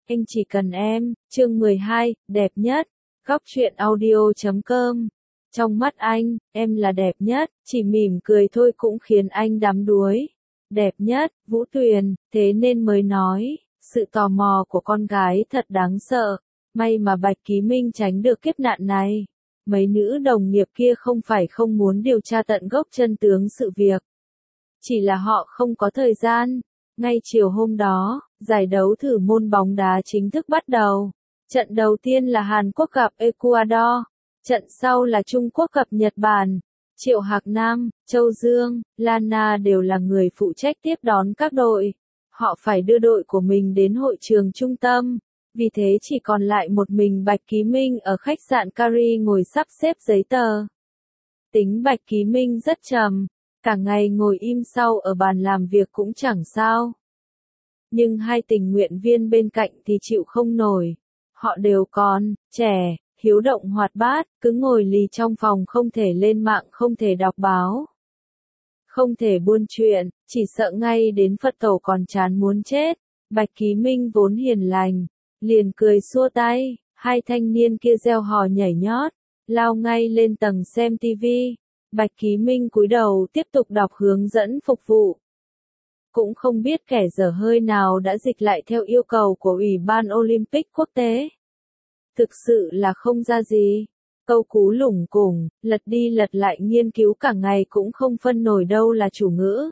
Anh chỉ cần em, chương 12, đẹp nhất. Góc truyện audio.com. Trong mắt anh, em là đẹp nhất, chỉ mỉm cười thôi cũng khiến anh đắm đuối. Đẹp nhất, Vũ Tuyền, thế nên mới nói, sự tò mò của con gái thật đáng sợ. May mà Bạch Ký Minh tránh được kiếp nạn này. Mấy nữ đồng nghiệp kia không phải không muốn điều tra tận gốc chân tướng sự việc. Chỉ là họ không có thời gian. Ngay chiều hôm đó, giải đấu thử môn bóng đá chính thức bắt đầu. Trận đầu tiên là Hàn Quốc gặp Ecuador. Trận sau là Trung Quốc gặp Nhật Bản. Triệu Hạc Nam, Châu Dương, Lana đều là người phụ trách tiếp đón các đội. Họ phải đưa đội của mình đến hội trường trung tâm. Vì thế chỉ còn lại một mình Bạch Ký Minh ở khách sạn Cary ngồi sắp xếp giấy tờ. Tính Bạch Ký Minh rất trầm. Cả ngày ngồi im sau ở bàn làm việc cũng chẳng sao. Nhưng hai tình nguyện viên bên cạnh thì chịu không nổi. Họ đều còn trẻ, hiếu động hoạt bát, cứ ngồi lì trong phòng không thể lên mạng, không thể đọc báo. Không thể buôn chuyện, chỉ sợ ngay đến Phật tổ còn chán muốn chết. Bạch Ký Minh vốn hiền lành, liền cười xua tay, hai thanh niên kia reo hò nhảy nhót, lao ngay lên tầng xem tivi. Bạch Ký Minh cúi đầu tiếp tục đọc hướng dẫn phục vụ. Cũng không biết kẻ dở hơi nào đã dịch lại theo yêu cầu của Ủy ban Olympic quốc tế. Thực sự là không ra gì. Câu cú lủng củng, lật đi lật lại nghiên cứu cả ngày cũng không phân nổi đâu là chủ ngữ,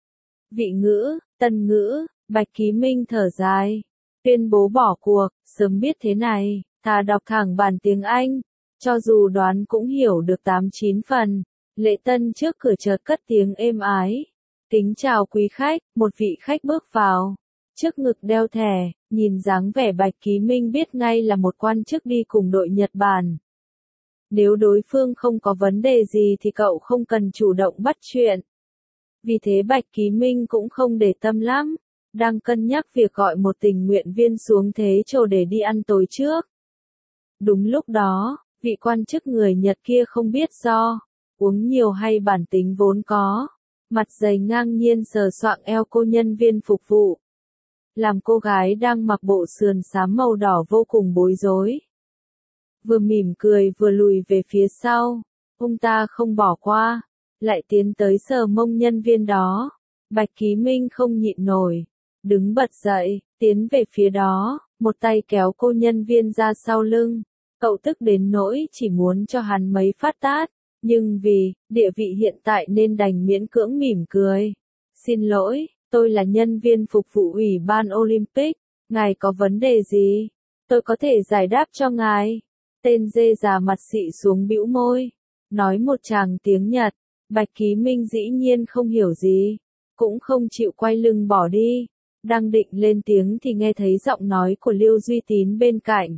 vị ngữ, tân ngữ. Bạch Ký Minh thở dài, tuyên bố bỏ cuộc. Sớm biết thế này, thà đọc thẳng bản tiếng Anh. Cho dù đoán cũng hiểu được 8-9 phần. Lễ tân trước cửa chợt cất tiếng êm ái. Kính chào quý khách, một vị khách bước vào. Trước ngực đeo thẻ, nhìn dáng vẻ Bạch Ký Minh biết ngay là một quan chức đi cùng đội Nhật Bản. Nếu đối phương không có vấn đề gì thì cậu không cần chủ động bắt chuyện. Vì thế Bạch Ký Minh cũng không để tâm lắm. Đang cân nhắc việc gọi một tình nguyện viên xuống thế chỗ để đi ăn tối trước. Đúng lúc đó, vị quan chức người Nhật kia không biết do uống nhiều hay bản tính vốn có, mặt dày ngang nhiên sờ soạng eo cô nhân viên phục vụ. Làm cô gái đang mặc bộ sườn xám màu đỏ vô cùng bối rối. Vừa mỉm cười vừa lùi về phía sau, ông ta không bỏ qua, lại tiến tới sờ mông nhân viên đó. Bạch Ký Minh không nhịn nổi, đứng bật dậy, tiến về phía đó, một tay kéo cô nhân viên ra sau lưng. Cậu tức đến nỗi chỉ muốn cho hắn mấy phát tát. Nhưng vì địa vị hiện tại nên đành miễn cưỡng mỉm cười. Xin lỗi, tôi là nhân viên phục vụ Ủy ban Olympic, ngài có vấn đề gì? Tôi có thể giải đáp cho ngài. Tên dê già mặt xị xuống bĩu môi, nói một tràng tiếng Nhật. Bạch Ký Minh dĩ nhiên không hiểu gì, cũng không chịu quay lưng bỏ đi. Đang định lên tiếng thì nghe thấy giọng nói của Liêu Duy Tín bên cạnh.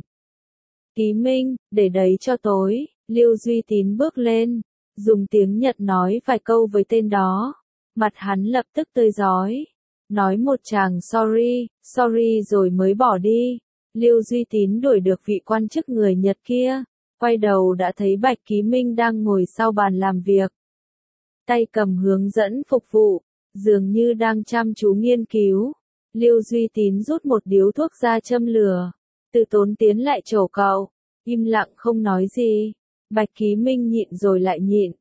Ký Minh, để đấy cho tối. Liêu Duy Tín bước lên, dùng tiếng Nhật nói vài câu với tên đó. Mặt hắn lập tức tươi rói, nói một tràng sorry rồi mới bỏ đi. Liêu Duy Tín đuổi được vị quan chức người Nhật kia, quay đầu đã thấy Bạch Ký Minh đang ngồi sau bàn làm việc. Tay cầm hướng dẫn phục vụ, dường như đang chăm chú nghiên cứu. Liêu Duy Tín rút một điếu thuốc ra châm lửa, từ tốn tiến lại chỗ cậu, im lặng không nói gì. Bạch Ký Minh nhịn rồi lại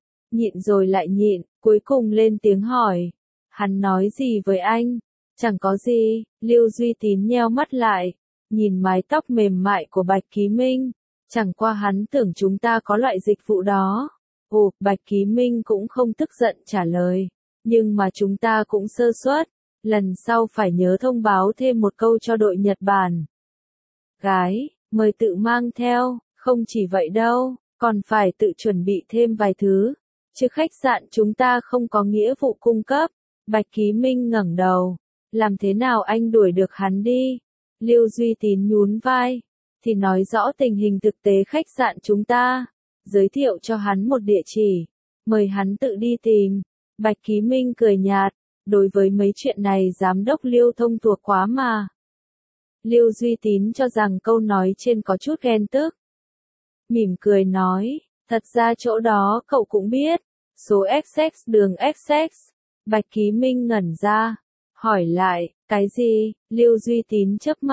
nhịn, cuối cùng lên tiếng hỏi. Hắn nói gì với anh? Chẳng có gì. Liêu Duy Tín nheo mắt lại, nhìn mái tóc mềm mại của Bạch Ký Minh. Chẳng qua hắn tưởng chúng ta có loại dịch vụ đó. Ồ, Bạch Ký Minh cũng không tức giận trả lời. Nhưng mà chúng ta cũng sơ suất. Lần sau phải nhớ thông báo thêm một câu cho đội Nhật Bản. Gái, mời tự mang theo, không chỉ vậy đâu. Còn phải tự chuẩn bị thêm vài thứ, chứ khách sạn chúng ta không có nghĩa vụ cung cấp. Bạch Ký Minh ngẩng đầu, làm thế nào anh đuổi được hắn đi? Liêu Duy Tín nhún vai, thì nói rõ tình hình thực tế khách sạn chúng ta, giới thiệu cho hắn một địa chỉ, mời hắn tự đi tìm. Bạch Ký Minh cười nhạt, đối với mấy chuyện này giám đốc Liêu thông thuộc quá mà. Liêu Duy Tín cho rằng câu nói trên có chút ghen tức. Mỉm cười nói, thật ra chỗ đó cậu cũng biết, số XX đường XX. Bạch Ký Minh ngẩn ra, hỏi lại, cái gì? Liêu Duy Tín chớp mắt,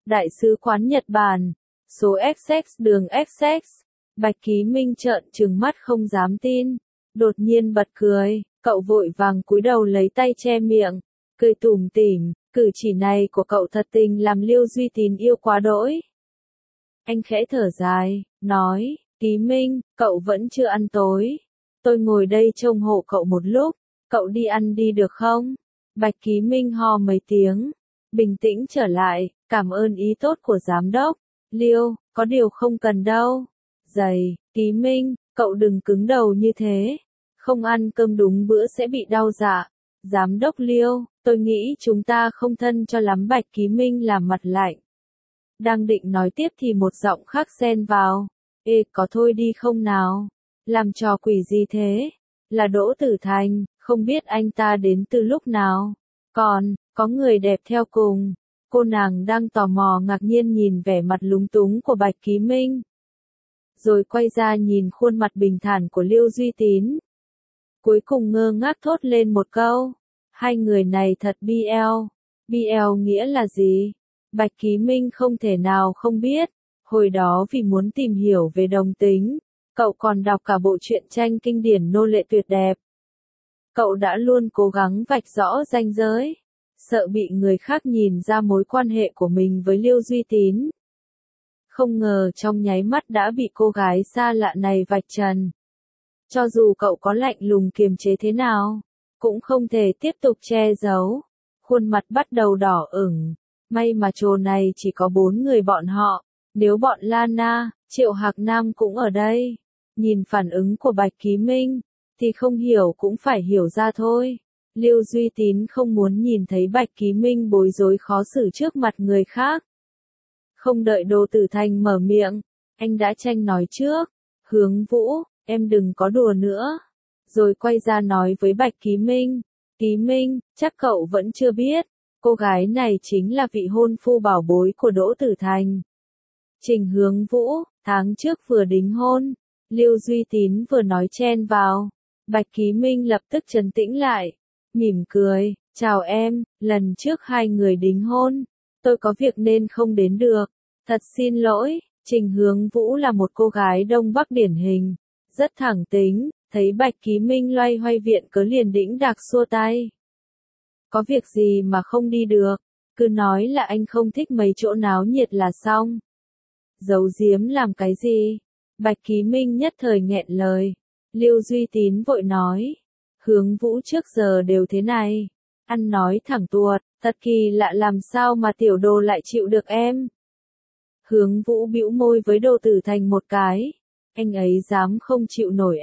Đại sứ quán Nhật Bản, số XX đường XX. Bạch Ký Minh trợn trừng mắt không dám tin, đột nhiên bật cười, cậu vội vàng cúi đầu lấy tay che miệng, cười tủm tỉm, cử chỉ này của cậu thật tình làm Liêu Duy Tín yêu quá đỗi. Anh khẽ thở dài, nói, Ký Minh, cậu vẫn chưa ăn tối. Tôi ngồi đây trông hộ cậu một lúc, cậu đi ăn đi được không? Bạch Ký Minh ho mấy tiếng, bình tĩnh trở lại, cảm ơn ý tốt của giám đốc. Liêu, có điều không cần đâu. Dày, Ký Minh, cậu đừng cứng đầu như thế. Không ăn cơm đúng bữa sẽ bị đau dạ. Giám đốc Liêu, tôi nghĩ chúng ta không thân cho lắm. Bạch Ký Minh làm mặt lạnh. Đang định nói tiếp thì một giọng khác xen vào. Ê, có thôi đi không nào? Làm trò quỷ gì thế? Là Đỗ Tử Thành, không biết anh ta đến từ lúc nào. Còn, có người đẹp theo cùng. Cô nàng đang tò mò ngạc nhiên nhìn vẻ mặt lúng túng của Bạch Ký Minh. Rồi quay ra nhìn khuôn mặt bình thản của Liêu Duy Tín. Cuối cùng ngơ ngác thốt lên một câu. Hai người này thật BL. BL nghĩa là gì? Bạch Ký Minh không thể nào không biết. Hồi đó vì muốn tìm hiểu về đồng tính, cậu còn đọc cả bộ truyện tranh kinh điển Nô lệ tuyệt đẹp. Cậu đã luôn cố gắng vạch rõ ranh giới, sợ bị người khác nhìn ra mối quan hệ của mình với Liêu Duy Tín. Không ngờ trong nháy mắt đã bị cô gái xa lạ này vạch trần. Cho dù cậu có lạnh lùng kiềm chế thế nào, cũng không thể tiếp tục che giấu. Khuôn mặt bắt đầu đỏ ửng. May mà chỗ này chỉ có 4 người bọn họ. Nếu bọn Lana, Triệu Hạc Nam cũng ở đây, nhìn phản ứng của Bạch Ký Minh, thì không hiểu cũng phải hiểu ra thôi. Liêu Duy Tín không muốn nhìn thấy Bạch Ký Minh bối rối khó xử trước mặt người khác. Không đợi Đỗ Tử Thành mở miệng, anh đã tranh nói trước. Hướng Vũ, em đừng có đùa nữa. Rồi quay ra nói với Bạch Ký Minh. Ký Minh, chắc cậu vẫn chưa biết, cô gái này chính là vị hôn phu bảo bối của Đỗ Tử Thành. Trình Hướng Vũ, tháng trước vừa đính hôn. Liêu Duy Tín vừa nói chen vào. Bạch Ký Minh lập tức trấn tĩnh lại, mỉm cười, chào em, lần trước hai người đính hôn, tôi có việc nên không đến được. Thật xin lỗi. Trình Hướng Vũ là một cô gái Đông Bắc điển hình, rất thẳng tính, thấy Bạch Ký Minh loay hoay viện cớ liền đĩnh đạc xua tay. Có việc gì mà không đi được, cứ nói là anh không thích mấy chỗ náo nhiệt là xong. Giấu giếm làm cái gì? Bạch Ký Minh nhất thời nghẹn lời. Liêu Duy Tín vội nói. Hướng Vũ trước giờ đều thế này. Ăn nói thẳng tuột, thật kỳ lạ làm sao mà tiểu đồ lại chịu được em. Hướng Vũ bĩu môi với Đỗ Tử Thành một cái. Anh ấy dám không chịu nổi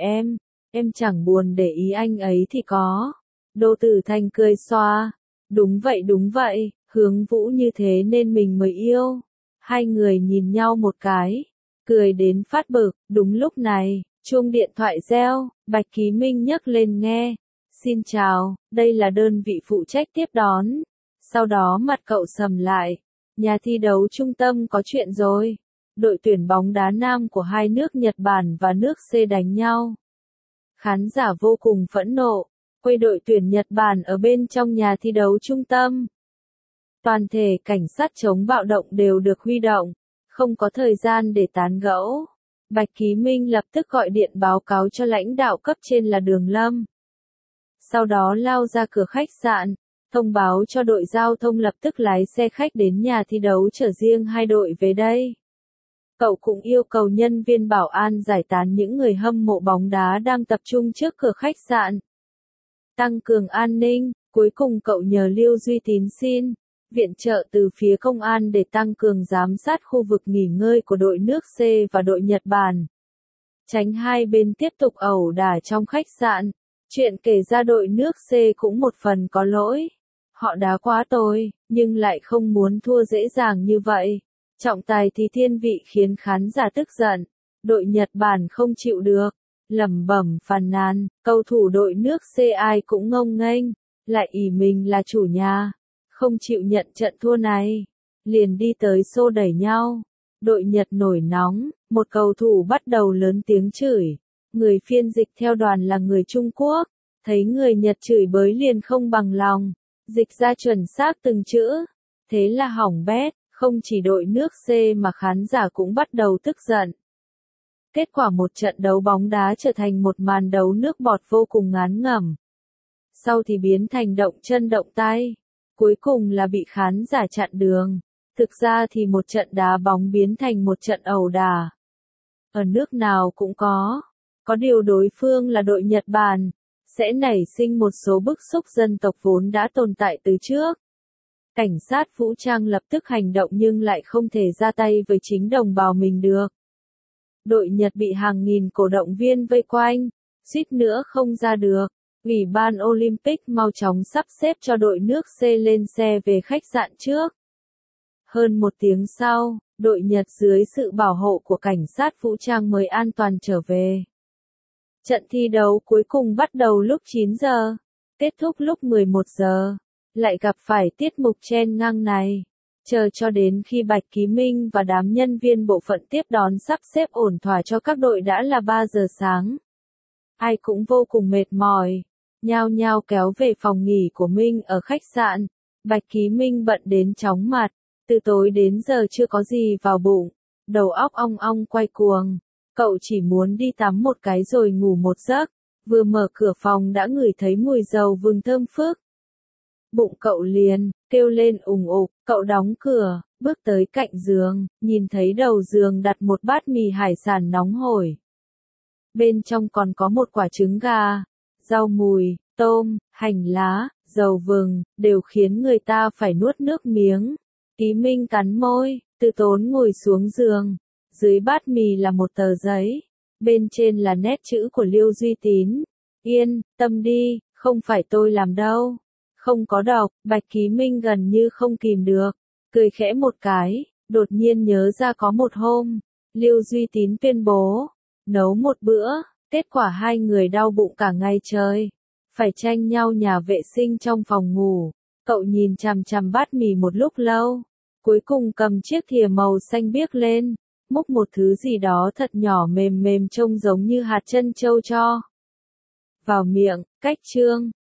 em chẳng buồn để ý anh ấy thì có. Đỗ Tử Thành cười xoa. Đúng vậy, Hướng Vũ như thế nên mình mới yêu. Hai người nhìn nhau một cái, cười đến phát bực. Đúng lúc này, chuông điện thoại reo, Bạch Ký Minh nhấc lên nghe. Xin chào, đây là đơn vị phụ trách tiếp đón. Sau đó mặt cậu sầm lại. Nhà thi đấu trung tâm có chuyện rồi. Đội tuyển bóng đá nam của hai nước Nhật Bản và nước C đánh nhau. Khán giả vô cùng phẫn nộ, quay đội tuyển Nhật Bản ở bên trong nhà thi đấu trung tâm. Toàn thể cảnh sát chống bạo động đều được huy động, không có thời gian để tán gẫu. Bạch Ký Minh lập tức gọi điện báo cáo cho lãnh đạo cấp trên là Đường Lâm. Sau đó lao ra cửa khách sạn, thông báo cho đội giao thông lập tức lái xe khách đến nhà thi đấu chở riêng hai đội về đây. Cậu cũng yêu cầu nhân viên bảo an giải tán những người hâm mộ bóng đá đang tập trung trước cửa khách sạn. Tăng cường an ninh, cuối cùng cậu nhờ Liêu Duy Tín xin viện trợ từ phía công an để tăng cường giám sát khu vực nghỉ ngơi của đội nước C và đội Nhật Bản. Tránh hai bên tiếp tục ẩu đả trong khách sạn. Chuyện kể ra đội nước C cũng một phần có lỗi. Họ đá quá tồi, nhưng lại không muốn thua dễ dàng như vậy. Trọng tài thì thiên vị khiến khán giả tức giận. Đội Nhật Bản không chịu được, lẩm bẩm phàn nàn, cầu thủ đội nước C ai cũng ngông nghênh, lại ỷ mình là chủ nhà, không chịu nhận trận thua này, liền đi tới xô đẩy nhau. Đội Nhật nổi nóng, một cầu thủ bắt đầu lớn tiếng chửi. Người phiên dịch theo đoàn là người Trung Quốc, thấy người Nhật chửi bới liền không bằng lòng, dịch ra chuẩn xác từng chữ. Thế là hỏng bét, Không chỉ đội nước C mà khán giả cũng bắt đầu tức giận. Kết quả một trận đấu bóng đá trở thành một màn đấu nước bọt vô cùng ngán ngẩm. Sau thì biến thành động chân động tay. Cuối cùng là bị khán giả chặn đường. Thực ra thì một trận đá bóng biến thành một trận ẩu đả. Ở nước nào cũng có. Có điều đối phương là đội Nhật Bản, sẽ nảy sinh một số bức xúc dân tộc vốn đã tồn tại từ trước. Cảnh sát vũ trang lập tức hành động nhưng lại không thể ra tay với chính đồng bào mình được. Đội Nhật bị hàng nghìn cổ động viên vây quanh, suýt nữa không ra được. Ủy ban Olympic mau chóng sắp xếp cho đội nước C lên xe về khách sạn trước. Hơn một tiếng sau, đội Nhật dưới sự bảo hộ của cảnh sát vũ trang mới an toàn trở về. Trận thi đấu cuối cùng bắt đầu lúc 9 giờ, kết thúc lúc 11 giờ. Lại gặp phải tiết mục chen ngang này. Chờ cho đến khi Bạch Ký Minh và đám nhân viên bộ phận tiếp đón sắp xếp ổn thỏa cho các đội đã là 3 giờ sáng. Ai cũng vô cùng mệt mỏi, nhao nhao kéo về phòng nghỉ của Minh ở khách sạn. Bạch Ký Minh bận đến chóng mặt, từ tối đến giờ chưa có gì vào bụng, đầu óc ong ong quay cuồng. Cậu chỉ muốn đi tắm một cái rồi ngủ một giấc, vừa mở cửa phòng đã ngửi thấy mùi dầu vừng thơm phức. Bụng cậu liền kêu lên ùng ục, cậu đóng cửa, bước tới cạnh giường, nhìn thấy đầu giường đặt một bát mì hải sản nóng hổi. Bên trong còn có một quả trứng gà, rau mùi, tôm, hành lá, dầu vừng, đều khiến người ta phải nuốt nước miếng. Ký Minh cắn môi, từ tốn ngồi xuống giường. Dưới bát mì là một tờ giấy, bên trên là nét chữ của Liêu Duy Tín. Yên tâm đi, không phải tôi làm đâu. Không có độc. Bạch Ký Minh gần như không kìm được, cười khẽ một cái, đột nhiên nhớ ra có một hôm, Liêu Duy Tín tuyên bố, nấu một bữa, kết quả hai người đau bụng cả ngày trời, phải tranh nhau nhà vệ sinh trong phòng ngủ. Cậu nhìn chằm chằm bát mì một lúc lâu, cuối cùng cầm chiếc thìa màu xanh biếc lên, múc một thứ gì đó thật nhỏ mềm mềm trông giống như hạt trân châu cho vào miệng. Cách chương